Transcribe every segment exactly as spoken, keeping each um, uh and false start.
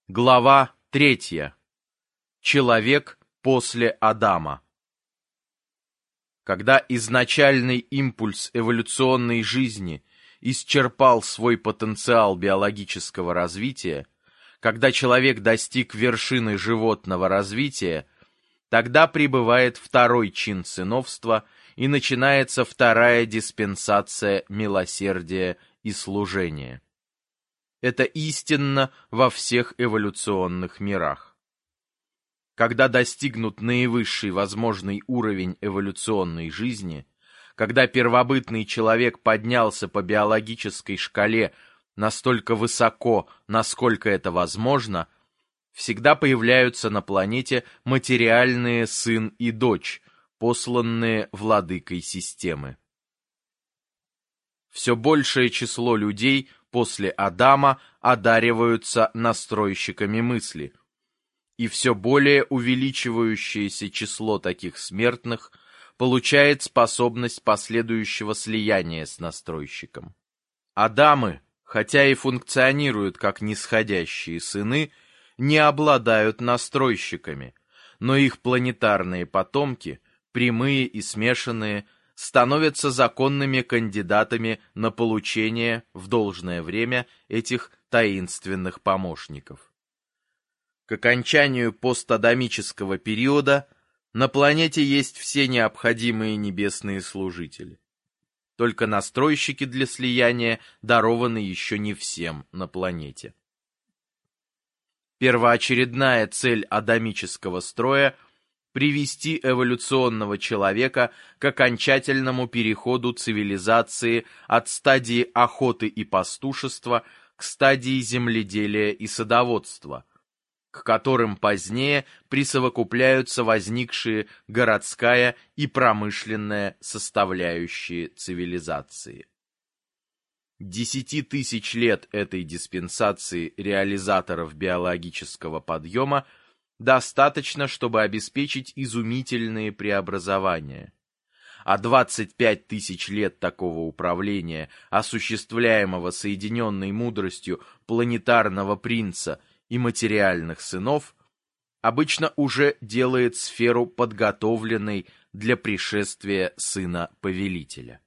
Глава третья. Человек после Адама. Когда изначальный импульс эволюционной жизни исчерпал свой потенциал биологического развития, когда человек достиг вершины животного развития, тогда прибывает второй чин сыновства и начинается вторая диспенсация милосердия и служения. Это истинно во всех эволюционных мирах. Когда достигнут наивысший возможный уровень эволюционной жизни, когда первобытный человек поднялся по биологической шкале настолько высоко, насколько это возможно, всегда появляются на планете материальные сын и дочь, посланные владыкой системы. Все большее число людей после Адама одариваются настройщиками мысли, и все более увеличивающееся число таких смертных получает способность последующего слияния с настройщиком. Адамы, хотя и функционируют как нисходящие сыны, не обладают настройщиками, но их планетарные потомки, прямые и смешанные, становятся законными кандидатами на получение в должное время этих таинственных помощников. К окончанию постадамического периода на планете есть все необходимые небесные служители. Только настройщики для слияния дарованы еще не всем на планете. Первоочередная цель адамического строя – привести эволюционного человека к окончательному переходу цивилизации от стадии охоты и пастушества к стадии земледелия и садоводства, к которым позднее присовокупляются возникшие городская и промышленная составляющие цивилизации. Десяти тысяч лет этой диспенсации реализаторов биологического подъема достаточно, чтобы обеспечить изумительные преобразования. А двадцать пять тысяч лет такого управления, осуществляемого соединенной мудростью планетарного принца и материальных сынов, обычно уже делает сферу подготовленной для пришествия сына повелителя.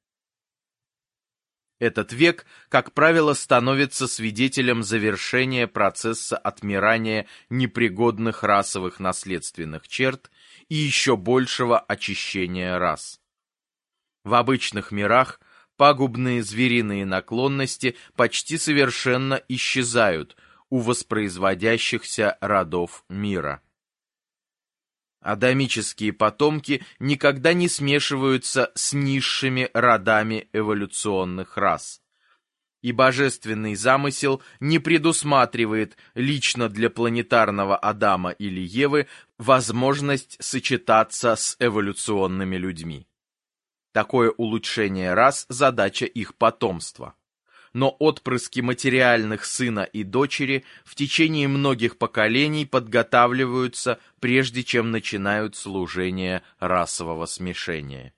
Этот век, как правило, становится свидетелем завершения процесса отмирания непригодных расовых наследственных черт и еще большего очищения рас. В обычных мирах пагубные звериные наклонности почти совершенно исчезают у воспроизводящихся родов мира. Адамические потомки никогда не смешиваются с низшими родами эволюционных рас. И божественный замысел не предусматривает лично для планетарного Адама или Евы возможность сочетаться с эволюционными людьми. Такое улучшение рас – задача их потомства. Но отпрыски материальных сына и дочери в течение многих поколений подготавливаются, прежде чем начинают служение расового смешения.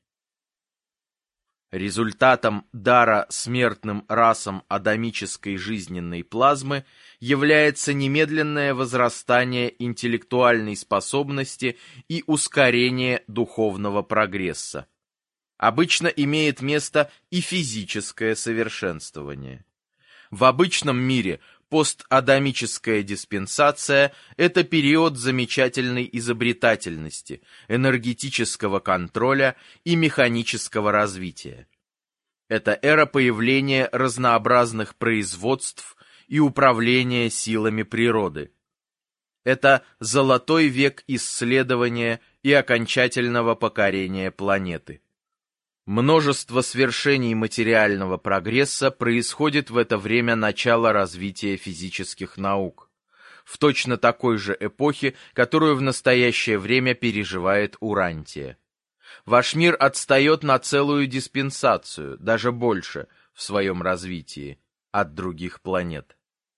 Результатом дара смертным расам адамической жизненной плазмы является немедленное возрастание интеллектуальной способности и ускорение духовного прогресса. Обычно имеет место и физическое совершенствование. В обычном мире постадамическая диспенсация – это период замечательной изобретательности, энергетического контроля и механического развития. Это эра появления разнообразных производств и управления силами природы. Это золотой век исследования и окончательного покорения планеты. Множество свершений материального прогресса происходит в это время начала развития физических наук, в точно такой же эпохе, которую в настоящее время переживает Урантия. Ваш мир отстает на целую диспенсацию, даже больше, в своем развитии, от других планет.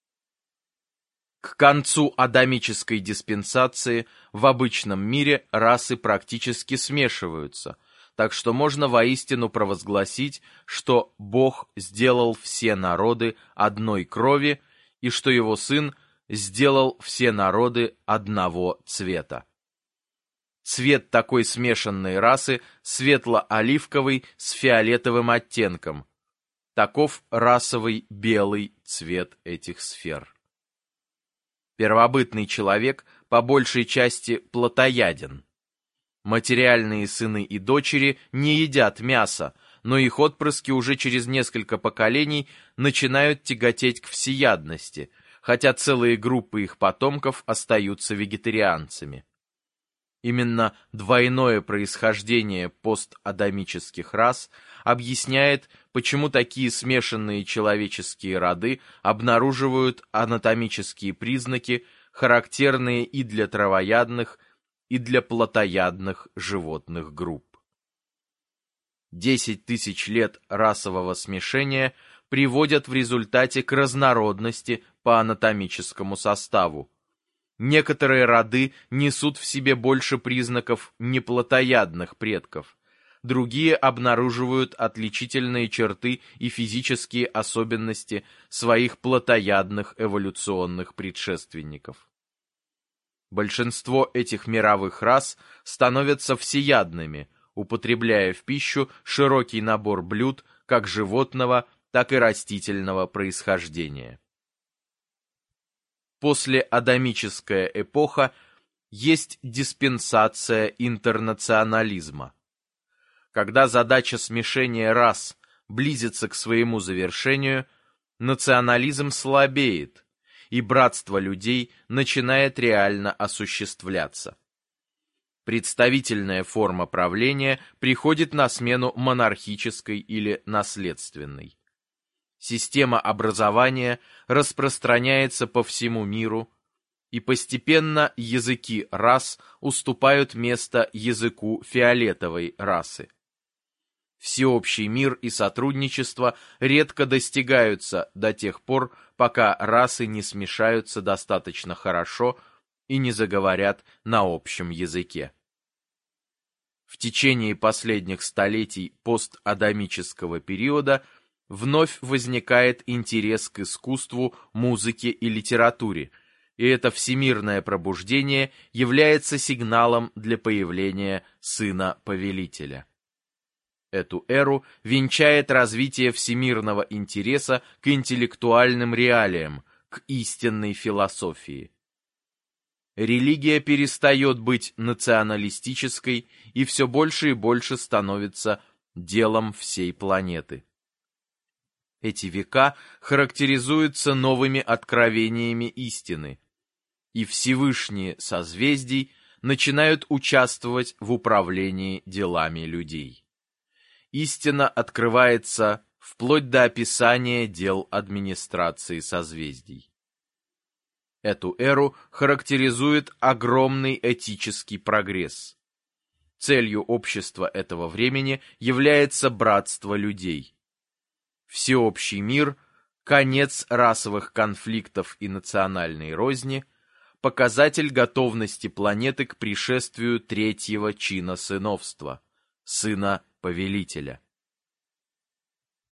К концу адамической диспенсации в обычном мире расы практически смешиваются, так что можно воистину провозгласить, что Бог сделал все народы одной крови и что его Сын сделал все народы одного цвета. Цвет такой смешанной расы светло-оливковый с фиолетовым оттенком. Таков расовый белый цвет этих сфер. Первобытный человек по большей части плотояден. Материальные сыны и дочери не едят мяса, но их отпрыски уже через несколько поколений начинают тяготеть к всеядности, хотя целые группы их потомков остаются вегетарианцами. Именно двойное происхождение постадамических рас объясняет, почему такие смешанные человеческие роды обнаруживают анатомические признаки, характерные и для травоядных, и для плотоядных животных групп. Десять тысяч лет расового смешения приводят в результате к разнородности по анатомическому составу. Некоторые роды несут в себе больше признаков неплотоядных предков, другие обнаруживают отличительные черты и физические особенности своих плотоядных эволюционных предшественников. Большинство этих мировых рас становятся всеядными, употребляя в пищу широкий набор блюд как животного, так и растительного происхождения. Послеадамическая эпоха есть диспенсация интернационализма. Когда задача смешения рас близится к своему завершению, национализм слабеет, и братство людей начинает реально осуществляться. Представительная форма правления приходит на смену монархической или наследственной. Система образования распространяется по всему миру, и постепенно языки рас уступают место языку фиолетовой расы. Всеобщий мир и сотрудничество редко достигаются до тех пор, пока расы не смешаются достаточно хорошо и не заговорят на общем языке. В течение последних столетий постадамического периода вновь возникает интерес к искусству, музыке и литературе, и это всемирное пробуждение является сигналом для появления сына повелителя. Эту эру венчает развитие всемирного интереса к интеллектуальным реалиям, к истинной философии. Религия перестает быть националистической и все больше и больше становится делом всей планеты. Эти века характеризуются новыми откровениями истины, и Всевышние созвездий начинают участвовать в управлении делами людей. Истина открывается вплоть до описания дел администрации созвездий. Эту эру характеризует огромный этический прогресс. Целью общества этого времени является братство людей. Всеобщий мир, конец расовых конфликтов и национальной розни, показатель готовности планеты к пришествию третьего чина сыновства, сына повелителя.